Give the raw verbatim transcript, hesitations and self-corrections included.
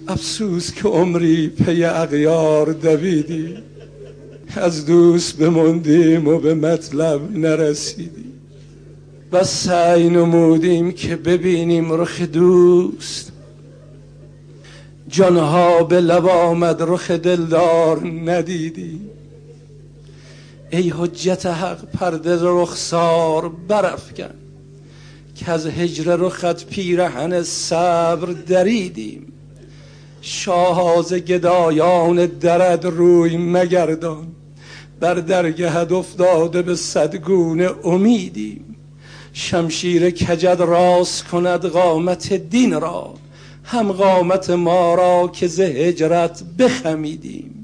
افسوس که عمری پی اغیار دویدی، از دوست بموندیم و به مطلب نرسیدیم. و سعی نمودیم که ببینیم رخ دوست، جانها به لب آمد رخ دلدار ندیدیم. ای حجت حق پرده رخسار برافکن، که از هجر رخت پیرهن صبر دریدیم. شاه ز گدایان درد روی مگردان، بر درگهت افتاده به صدگونه امیدیم. شمشیر کجد راست کند قامت دین را، هم قامت ما را که ز هجرت بخمیدیم.